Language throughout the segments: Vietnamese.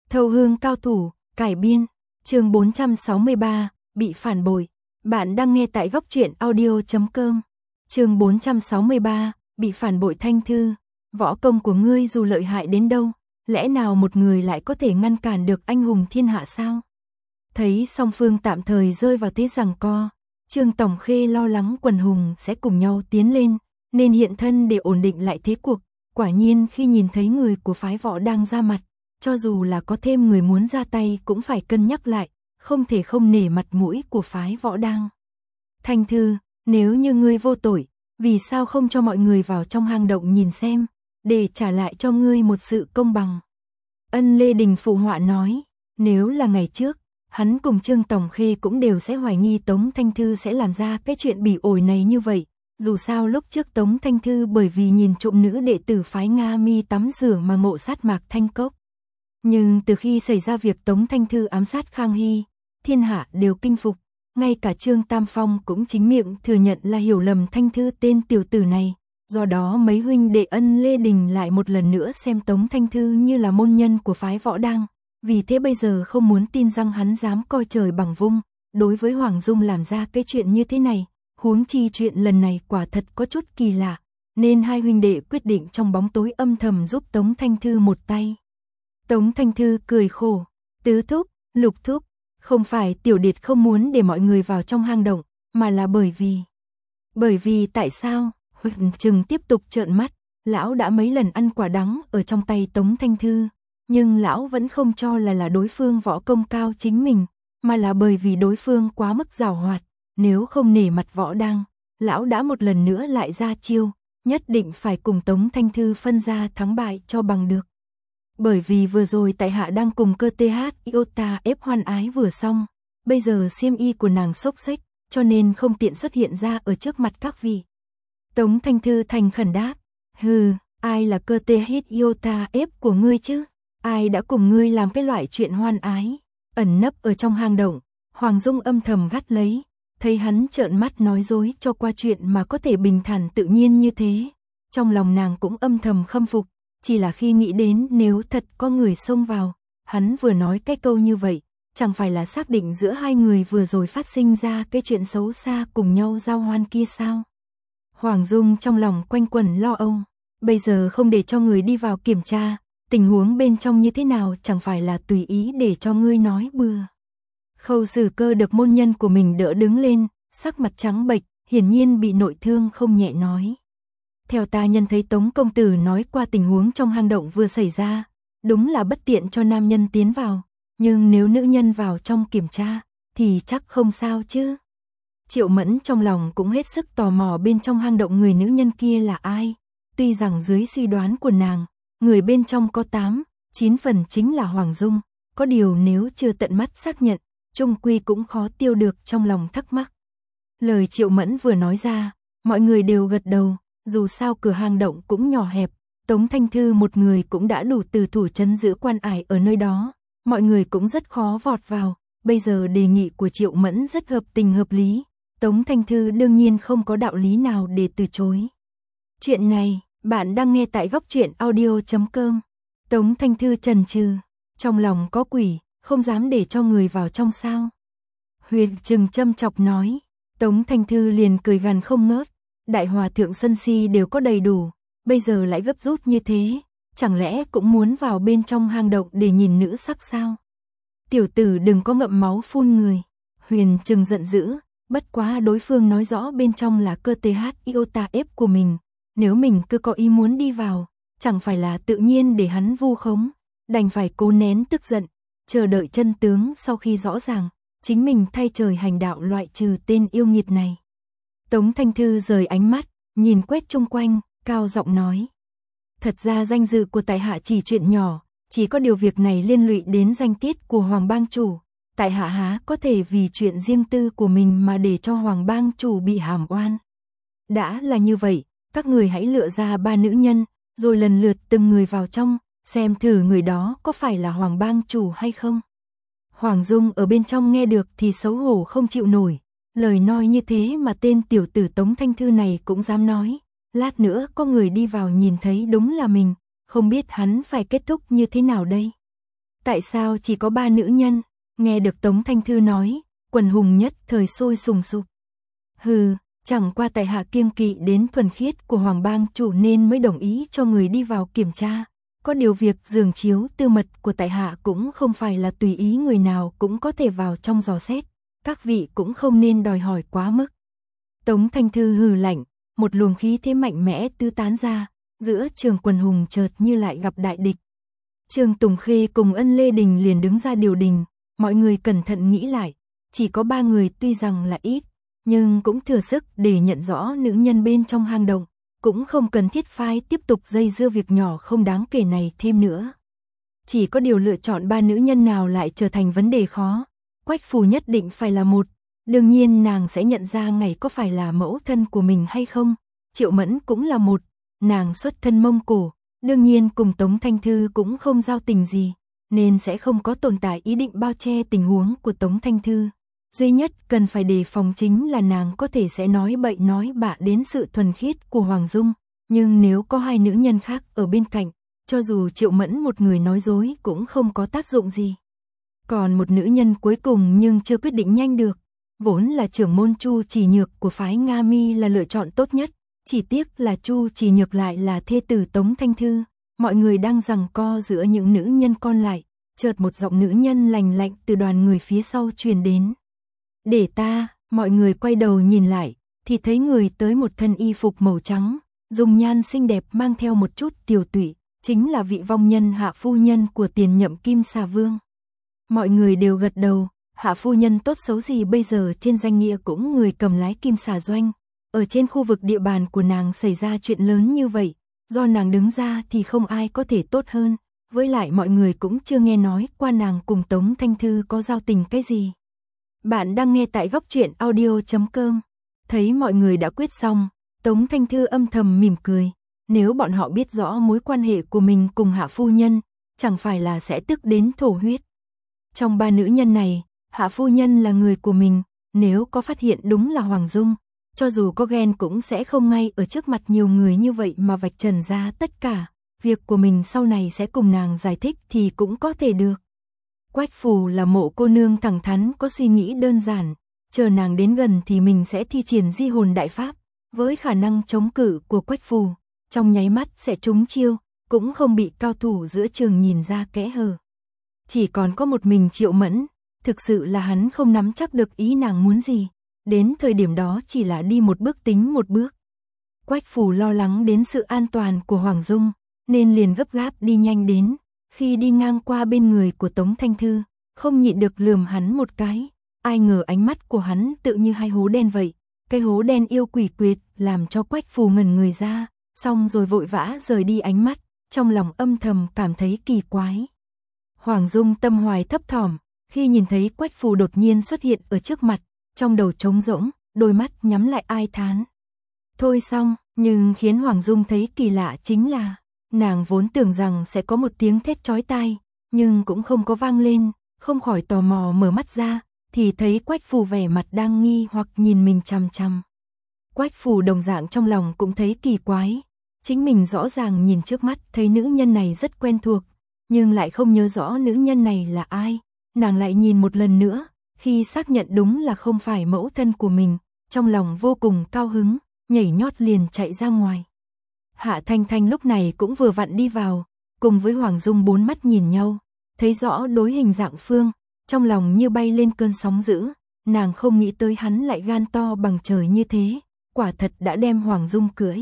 Thâu hương cao thủ, cải biên, chương 463, bị phản bội. Bạn đang nghe tại góc truyện audio.com. Chương 463, bị phản bội. Thanh Thư, võ công của ngươi dù lợi hại đến đâu, lẽ nào một người lại có thể ngăn cản được anh hùng thiên hạ sao? Thấy song phương tạm thời rơi vào thế giằng co, Trương Tòng Khê lo lắng quần hùng sẽ cùng nhau tiến lên, nên hiện thân để ổn định lại thế cuộc. Quả nhiên khi nhìn thấy người của phái Võ đang ra mặt, cho dù là có thêm người muốn ra tay cũng phải cân nhắc lại, không thể không nể mặt mũi của phái Võ đang. Thanh Thư, nếu như ngươi vô tội, vì sao không cho mọi người vào trong hang động nhìn xem, để trả lại cho ngươi một sự công bằng? Ân Lê Đình phụ họa nói, nếu là ngày trước, hắn cùng Trương Tòng Khê cũng đều sẽ hoài nghi Tống Thanh Thư sẽ làm ra cái chuyện bỉ ổi này như vậy. Dù sao lúc trước Tống Thanh Thư bởi vì nhìn trộm nữ đệ tử phái Nga Mi tắm rửa mà ngộ sát Mạc Thanh Cốc. Nhưng từ khi xảy ra việc Tống Thanh Thư ám sát Khang Hy, thiên hạ đều kinh phục, ngay cả Trương Tam Phong cũng chính miệng thừa nhận là hiểu lầm Thanh Thư tên tiểu tử này. Do đó mấy huynh đệ Ân Lê Đình lại một lần nữa xem Tống Thanh Thư như là môn nhân của phái Võ đang, vì thế bây giờ không muốn tin rằng hắn dám coi trời bằng vung, đối với Hoàng Dung làm ra cái chuyện như thế này. Huống chi chuyện lần này quả thật có chút kỳ lạ, nên hai huynh đệ quyết định trong bóng tối âm thầm giúp Tống Thanh Thư một tay. Tống Thanh Thư cười khổ, Tứ thúc, Lục thúc, không phải tiểu điệt không muốn để mọi người vào trong hang động, mà là bởi vì tại sao? Huỳnh Trừng tiếp tục trợn mắt, lão đã mấy lần ăn quả đắng ở trong tay Tống Thanh Thư, nhưng lão vẫn không cho là đối phương võ công cao chính mình, mà là bởi vì đối phương quá mức giàu hoạt. Nếu không nể mặt Võ đang, lão đã một lần nữa lại ra chiêu, nhất định phải cùng Tống Thanh Thư phân ra thắng bại cho bằng được. Bởi vì vừa rồi tại hạ đang cùng cơ TH Iota ép hoan ái vừa xong, bây giờ xiêm y của nàng xốc xếch, cho nên không tiện xuất hiện ra ở trước mặt các vị. Tống Thanh Thư thành khẩn đáp, hừ, ai là cơ TH Iota ép của ngươi chứ? Ai đã cùng ngươi làm cái loại chuyện hoan ái? Ẩn nấp ở trong hang động, Hoàng Dung âm thầm gắt lấy. Thấy hắn trợn mắt nói dối cho qua chuyện mà có thể bình thản tự nhiên như thế. Trong lòng nàng cũng âm thầm khâm phục, chỉ là khi nghĩ đến nếu thật có người xông vào, hắn vừa nói cái câu như vậy, chẳng phải là xác định giữa hai người vừa rồi phát sinh ra cái chuyện xấu xa cùng nhau giao hoan kia sao? Hoàng Dung trong lòng quanh quẩn lo âu, bây giờ không để cho người đi vào kiểm tra, tình huống bên trong như thế nào chẳng phải là tùy ý để cho ngươi nói bừa. Khâu Sử Cơ được môn nhân của mình đỡ đứng lên, sắc mặt trắng bệch, hiển nhiên bị nội thương không nhẹ nói. Theo ta nhân thấy Tống công tử nói qua tình huống trong hang động vừa xảy ra, đúng là bất tiện cho nam nhân tiến vào, nhưng nếu nữ nhân vào trong kiểm tra, thì chắc không sao chứ. Triệu Mẫn trong lòng cũng hết sức tò mò bên trong hang động người nữ nhân kia là ai, tuy rằng dưới suy đoán của nàng, người bên trong có 8-9 phần chính là Hoàng Dung, có điều nếu chưa tận mắt xác nhận, chung quy cũng khó tiêu được trong lòng thắc mắc. Lời Triệu Mẫn vừa nói ra, mọi người đều gật đầu, dù sao cửa hang động cũng nhỏ hẹp, Tống Thanh Thư một người cũng đã đủ từ thủ trấn giữ quan ải ở nơi đó, mọi người cũng rất khó vọt vào, bây giờ đề nghị của Triệu Mẫn rất hợp tình hợp lý, Tống Thanh Thư đương nhiên không có đạo lý nào để từ chối. Chuyện này, bạn đang nghe tại góc truyện audio.com. Tống Thanh Thư chần chừ, trong lòng có quỷ, không dám để cho người vào trong sao? Huyền Trừng châm chọc nói. Tống Thanh Thư liền cười gằn không ngớt, đại hòa thượng sân si đều có đầy đủ, bây giờ lại gấp rút như thế, chẳng lẽ cũng muốn vào bên trong hang động để nhìn nữ sắc sao? Tiểu tử đừng có ngậm máu phun người. Huyền Trừng giận dữ, bất quá đối phương nói rõ bên trong là cơ TH Iota ép của mình, nếu mình cứ có ý muốn đi vào, chẳng phải là tự nhiên để hắn vu khống, đành phải cố nén tức giận, chờ đợi chân tướng sau khi rõ ràng, chính mình thay trời hành đạo loại trừ tên yêu nghiệt này. Tống Thanh Thư rời ánh mắt, nhìn quét chung quanh, cao giọng nói. Thật ra danh dự của tại hạ chỉ chuyện nhỏ, chỉ có điều việc này liên lụy đến danh tiết của Hoàng bang chủ. Tại hạ há có thể vì chuyện riêng tư của mình mà để cho Hoàng bang chủ bị hàm oan. Đã là như vậy, các người hãy lựa ra 3 nữ nhân, rồi lần lượt từng người vào trong, xem thử người đó có phải là Hoàng bang chủ hay không. Hoàng Dung ở bên trong nghe được thì xấu hổ không chịu nổi, lời nói như thế mà tên tiểu tử Tống Thanh Thư này cũng dám nói, lát nữa có người đi vào nhìn thấy đúng là mình, không biết hắn phải kết thúc như thế nào đây. Tại sao chỉ có 3 nữ nhân? Nghe được Tống Thanh Thư nói, quần hùng nhất thời sôi sùng sục. Hừ, chẳng qua tại hạ kiêng kỵ đến thuần khiết của Hoàng bang chủ nên mới đồng ý cho người đi vào kiểm tra. Có điều việc giường chiếu tư mật của tại hạ cũng không phải là tùy ý người nào cũng có thể vào trong dò xét. Các vị cũng không nên đòi hỏi quá mức. Tống Thanh Thư hừ lạnh, một luồng khí thế mạnh mẽ tứ tán ra, giữa trường quần hùng chợt như lại gặp đại địch. Trương Tùng Khê cùng Ân Lê Đình liền đứng ra điều đình, mọi người cẩn thận nghĩ lại, chỉ có 3 người tuy rằng là ít, nhưng cũng thừa sức để nhận rõ nữ nhân bên trong hang động, cũng không cần thiết phải tiếp tục dây dưa việc nhỏ không đáng kể này thêm nữa. Chỉ có điều lựa chọn 3 nữ nhân nào lại trở thành vấn đề khó. Quách Phù nhất định phải là một, đương nhiên nàng sẽ nhận ra ngày có phải là mẫu thân của mình hay không. Triệu Mẫn cũng là một, nàng xuất thân Mông Cổ, đương nhiên cùng Tống Thanh Thư cũng không giao tình gì, nên sẽ không có tồn tại ý định bao che tình huống của Tống Thanh Thư. Duy nhất cần phải đề phòng chính là nàng có thể sẽ nói bậy nói bạ đến sự thuần khiết của Hoàng Dung, nhưng nếu có 2 nữ nhân khác ở bên cạnh, cho dù Triệu Mẫn một người nói dối cũng không có tác dụng gì. Còn một nữ nhân cuối cùng nhưng chưa quyết định nhanh được, vốn là trưởng môn Chu Chỉ Nhược của phái Nga Mi là lựa chọn tốt nhất, chỉ tiếc là Chu Chỉ Nhược lại là thê tử Tống Thanh Thư. Mọi người đang giằng co giữa những nữ nhân còn lại, chợt một giọng nữ nhân lành lạnh từ đoàn người phía sau truyền đến. Để ta, mọi người quay đầu nhìn lại, thì thấy người tới một thân y phục màu trắng, dung nhan xinh đẹp mang theo một chút tiều tụy, chính là vị vong nhân Hạ phu nhân của tiền nhậm Kim Xà Vương. Mọi người đều gật đầu, Hạ phu nhân tốt xấu gì bây giờ trên danh nghĩa cũng người cầm lái Kim Xà Doanh. Ở trên khu vực địa bàn của nàng xảy ra chuyện lớn như vậy, do nàng đứng ra thì không ai có thể tốt hơn, với lại mọi người cũng chưa nghe nói qua nàng cùng Tống Thanh Thư có giao tình cái gì. Bạn đang nghe tại góc truyện audio.com. Thấy mọi người đã quyết xong, Tống Thanh Thư âm thầm mỉm cười, nếu bọn họ biết rõ mối quan hệ của mình cùng Hạ phu nhân, chẳng phải là sẽ tức đến thổ huyết. Trong 3 nữ nhân này, Hạ phu nhân là người của mình, nếu có phát hiện đúng là Hoàng Dung, cho dù có ghen cũng sẽ không ngay ở trước mặt nhiều người như vậy mà vạch trần ra tất cả, việc của mình sau này sẽ cùng nàng giải thích thì cũng có thể được. Quách Phù là mộ cô nương thẳng thắn có suy nghĩ đơn giản, chờ nàng đến gần thì mình sẽ thi triển di hồn đại pháp, với khả năng chống cự của Quách Phù, trong nháy mắt sẽ trúng chiêu, cũng không bị cao thủ giữa trường nhìn ra kẽ hở. Chỉ còn có một mình Triệu Mẫn, thực sự là hắn không nắm chắc được ý nàng muốn gì, đến thời điểm đó chỉ là đi một bước tính một bước. Quách Phù lo lắng đến sự an toàn của Hoàng Dung, nên liền gấp gáp đi nhanh đến, khi đi ngang qua bên người của Tống Thanh Thư, không nhịn được lườm hắn một cái, ai ngờ ánh mắt của hắn tự như 2 hố đen vậy, cái hố đen yêu quỷ quyệt làm cho Quách Phù ngẩn người ra, xong rồi vội vã rời đi ánh mắt, trong lòng âm thầm cảm thấy kỳ quái. Hoàng Dung tâm hoài thấp thỏm, khi nhìn thấy Quách Phù đột nhiên xuất hiện ở trước mặt, trong đầu trống rỗng, đôi mắt nhắm lại ai thán. Thôi xong, nhưng khiến Hoàng Dung thấy kỳ lạ chính là, nàng vốn tưởng rằng sẽ có một tiếng thét chói tai, nhưng cũng không có vang lên, không khỏi tò mò mở mắt ra, thì thấy Quách Phù vẻ mặt đang nghi hoặc nhìn mình chằm chằm. Quách Phù đồng dạng trong lòng cũng thấy kỳ quái, chính mình rõ ràng nhìn trước mắt thấy nữ nhân này rất quen thuộc, nhưng lại không nhớ rõ nữ nhân này là ai, nàng lại nhìn một lần nữa, khi xác nhận đúng là không phải mẫu thân của mình, trong lòng vô cùng cao hứng, nhảy nhót liền chạy ra ngoài. Hạ Thanh Thanh lúc này cũng vừa vặn đi vào, cùng với Hoàng Dung 4 mắt nhìn nhau, thấy rõ đối hình dạng Phương, trong lòng như bay lên cơn sóng dữ, nàng không nghĩ tới hắn lại gan to bằng trời như thế, quả thật đã đem Hoàng Dung cưỡi.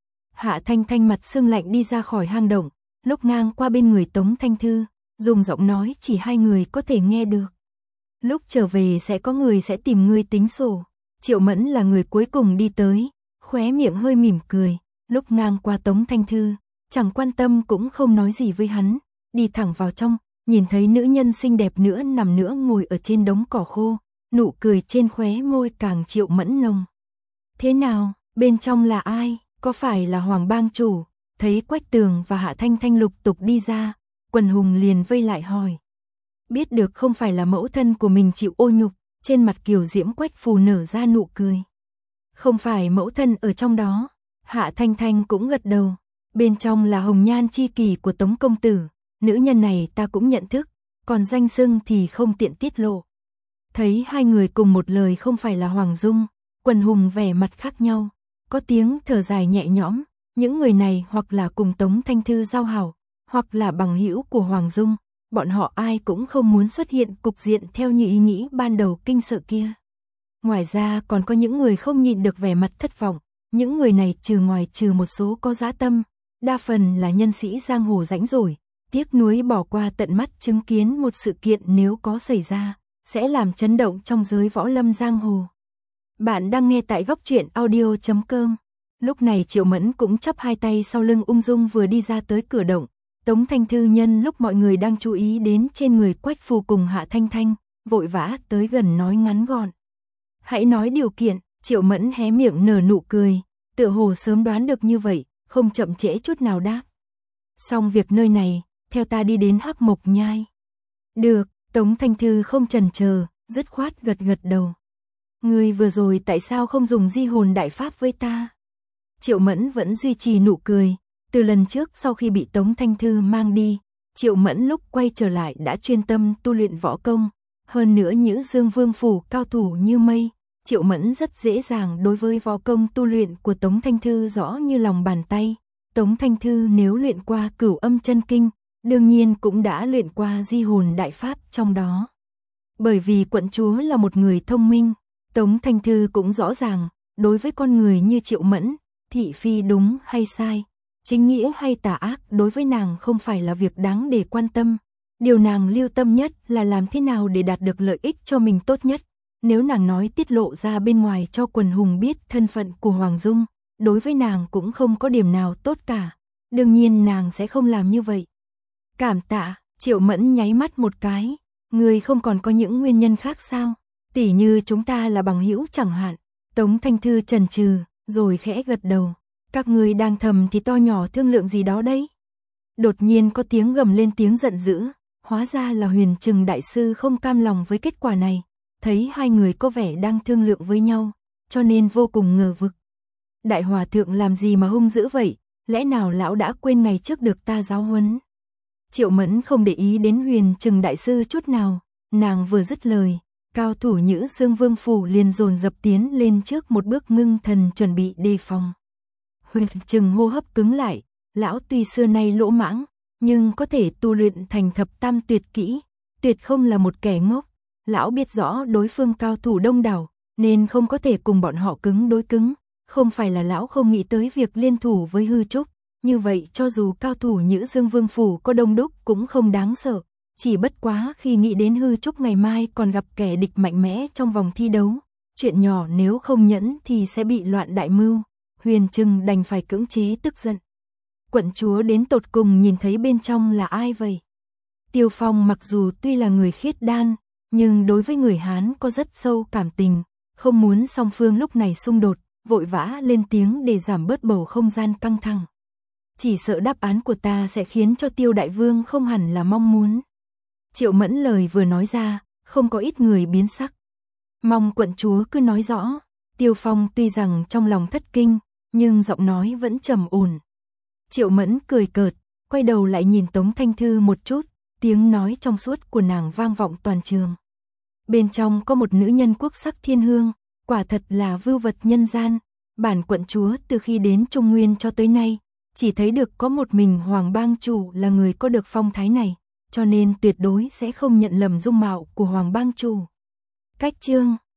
Hạ Thanh Thanh mặt sưng lạnh đi ra khỏi hang động, lúc ngang qua bên người Tống Thanh Thư, dùng giọng nói chỉ 2 người có thể nghe được. Lúc trở về sẽ có người sẽ tìm ngươi tính sổ. Triệu Mẫn là người cuối cùng đi tới, khóe miệng hơi mỉm cười, lúc ngang qua Tống Thanh Thư, chẳng quan tâm cũng không nói gì với hắn, đi thẳng vào trong, nhìn thấy nữ nhân xinh đẹp nữa nằm nữa ngồi ở trên đống cỏ khô, nụ cười trên khóe môi càng Triệu Mẫn nồng. Thế nào, bên trong là ai, có phải là Hoàng bang chủ? Thấy Quách Tường và Hạ Thanh Thanh lục tục đi ra, quần hùng liền vây lại hỏi. Biết được không phải là mẫu thân của mình chịu ô nhục, trên mặt kiều diễm Quách Phù nở ra nụ cười. Không phải mẫu thân ở trong đó, Hạ Thanh Thanh cũng gật đầu, bên trong là hồng nhan chi kỷ của Tống công tử, nữ nhân này ta cũng nhận thức, còn danh xưng thì không tiện tiết lộ. Thấy hai người cùng một lời không phải là Hoàng Dung, quần hùng vẻ mặt khác nhau, có tiếng thở dài nhẹ nhõm, những người này hoặc là cùng Tống Thanh Thư giao hảo, hoặc là bằng hữu của Hoàng Dung, bọn họ ai cũng không muốn xuất hiện cục diện theo như ý nghĩ ban đầu kinh sợ kia. Ngoài ra còn có những người không nhịn được vẻ mặt thất vọng, những người này trừ một số có dã tâm, đa phần là nhân sĩ giang hồ rãnh rỗi, tiếc nuối bỏ qua tận mắt chứng kiến một sự kiện nếu có xảy ra, sẽ làm chấn động trong giới võ lâm giang hồ. Bạn đang nghe tại góc truyện audio.com. Lúc này Triệu Mẫn cũng chắp hai tay sau lưng ung dung vừa đi ra tới cửa động. Tống Thanh Thư nhân lúc mọi người đang chú ý đến trên người Quách Phù cùng Hạ Thanh Thanh, vội vã tới gần nói ngắn gọn. Hãy nói điều kiện. Triệu Mẫn hé miệng nở nụ cười, tựa hồ sớm đoán được như vậy, không chậm trễ chút nào đáp. Xong việc nơi này, theo ta đi đến Hắc Mộc Nhai. Được, Tống Thanh Thư không chần chờ, dứt khoát gật gật đầu. Ngươi vừa rồi tại sao không dùng di hồn đại pháp với ta? Triệu Mẫn vẫn duy trì nụ cười, từ lần trước sau khi bị Tống Thanh Thư mang đi, Triệu Mẫn lúc quay trở lại đã chuyên tâm tu luyện võ công, hơn nữa Nhữ Dương Vương phủ cao thủ như mây. Triệu Mẫn rất dễ dàng đối với võ công tu luyện của Tống Thanh Thư rõ như lòng bàn tay. Tống Thanh Thư nếu luyện qua Cửu Âm Chân Kinh, đương nhiên cũng đã luyện qua di hồn đại pháp trong đó. Bởi vì quận chúa là một người thông minh, Tống Thanh Thư cũng rõ ràng, đối với con người như Triệu Mẫn, thị phi đúng hay sai, chính nghĩa hay tà ác đối với nàng không phải là việc đáng để quan tâm. Điều nàng lưu tâm nhất là làm thế nào để đạt được lợi ích cho mình tốt nhất. Nếu nàng nói tiết lộ ra bên ngoài cho quần hùng biết thân phận của Hoàng Dung, đối với nàng cũng không có điểm nào tốt cả. Đương nhiên nàng sẽ không làm như vậy. Cảm tạ, Triệu Mẫn nháy mắt một cái. Người không còn có những nguyên nhân khác sao? Tỉ như chúng ta là bằng hữu chẳng hạn. Tống Thanh Thư chần chừ, rồi khẽ gật đầu. Các người đang thầm thì to nhỏ thương lượng gì đó đấy. Đột nhiên có tiếng gầm lên tiếng giận dữ. Hóa ra là Huyền Trừng đại sư không cam lòng với kết quả này. Thấy hai người có vẻ đang thương lượng với nhau, cho nên vô cùng ngờ vực. Đại hòa thượng làm gì mà hung dữ vậy, lẽ nào lão đã quên ngày trước được ta giáo huấn? Triệu Mẫn không để ý đến Huyền Trừng đại sư chút nào, nàng vừa dứt lời, cao thủ Nhữ Dương Vương phủ liền dồn dập tiến lên trước một bước ngưng thần chuẩn bị đề phòng. Huyền Trừng hô hấp cứng lại, lão tuy xưa nay lỗ mãng, nhưng có thể tu luyện thành thập tam tuyệt kỹ, tuyệt không là một kẻ ngốc. Lão biết rõ đối phương cao thủ đông đảo, nên không có thể cùng bọn họ cứng đối cứng, không phải là lão không nghĩ tới việc liên thủ với Hư Trúc, như vậy cho dù cao thủ Nhữ Dương Vương phủ có đông đúc cũng không đáng sợ, chỉ bất quá khi nghĩ đến Hư Trúc ngày mai còn gặp kẻ địch mạnh mẽ trong vòng thi đấu, chuyện nhỏ nếu không nhẫn thì sẽ bị loạn đại mưu, Huyền Trừng đành phải cưỡng chế tức giận. Quận chúa đến tột cùng nhìn thấy bên trong là ai vậy? Tiêu Phong mặc dù tuy là người khiết đan, nhưng đối với người Hán có rất sâu cảm tình, không muốn song phương lúc này xung đột, vội vã lên tiếng để giảm bớt bầu không gian căng thẳng. Chỉ sợ đáp án của ta sẽ khiến cho Tiêu đại vương không hẳn là mong muốn. Triệu Mẫn lời vừa nói ra, không có ít người biến sắc. Mong quận chúa cứ nói rõ. Tiêu Phong tuy rằng trong lòng thất kinh, nhưng giọng nói vẫn trầm ổn. Triệu Mẫn cười cợt, quay đầu lại nhìn Tống Thanh Thư một chút, tiếng nói trong suốt của nàng vang vọng toàn trường. Bên trong có một nữ nhân quốc sắc thiên hương, quả thật là vưu vật nhân gian. Bản quận chúa từ khi đến Trung Nguyên cho tới nay, chỉ thấy được có một mình Hoàng Bang Chủ là người có được phong thái này, cho nên tuyệt đối sẽ không nhận lầm dung mạo của Hoàng Bang Chủ. Cách chương